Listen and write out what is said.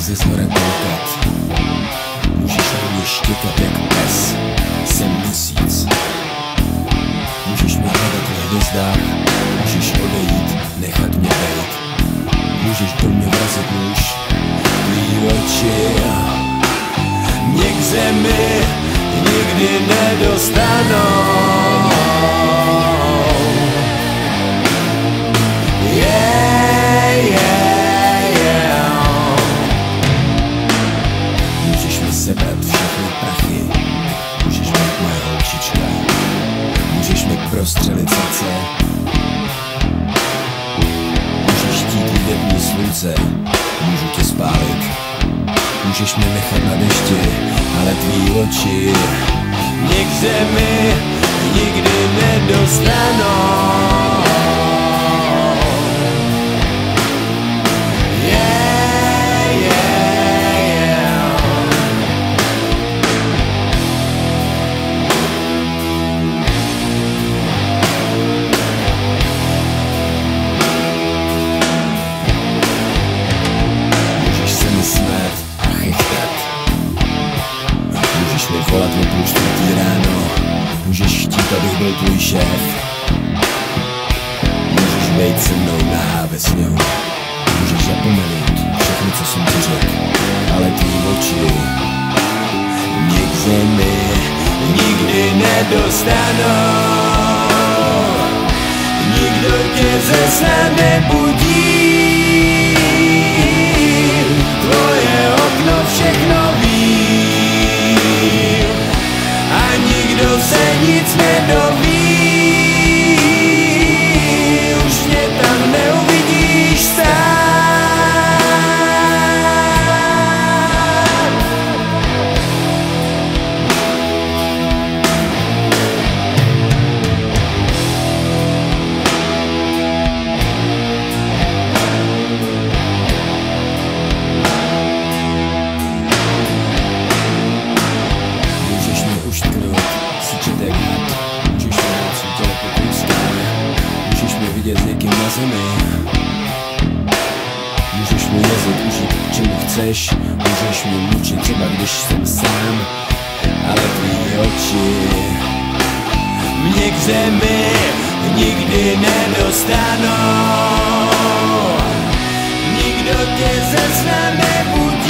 se snorem koukat, můžeš rovně štěkat jak pes. Jsem měsíc, můžeš mě hledat v hvězdách, můžeš odejít, nechat mě bejt. Můžeš do mě vrazit nůž, tvý oči mě k zemi nikdy nedostanou. Můžeš mi sebrat všechny prachy, můžeš být moje holčička, můžeš mi prostřelit srdce, můžeš chtít vidět mě slunce, můžu tě spálit, můžeš mě nechat na dešti, ale tvý oči mě k zemi nikdy nedostanou. Můžeš mi volat o 3:30 ráno, můžeš chtít, abych byl tvůj šéf. Můžeš být se mnou nahá ve sněhu, můžeš zapomenout všechno, co jsem ti řekl, ale tvý oči mě k zemi nikdy nedostanou. Nikdo tě ze sna nebudí, tvoje okno všechno ví a nikdo se nic nedoví. Už mě tam neuvidíš stát. S někým na zemi, můžeš mi jazyk užít k čemu chceš, můžeš mi mučit třeba když jsem sám, ale tvý oči mě k zemi nikdy nedostanou. Nikdo tě ze sna nebudí.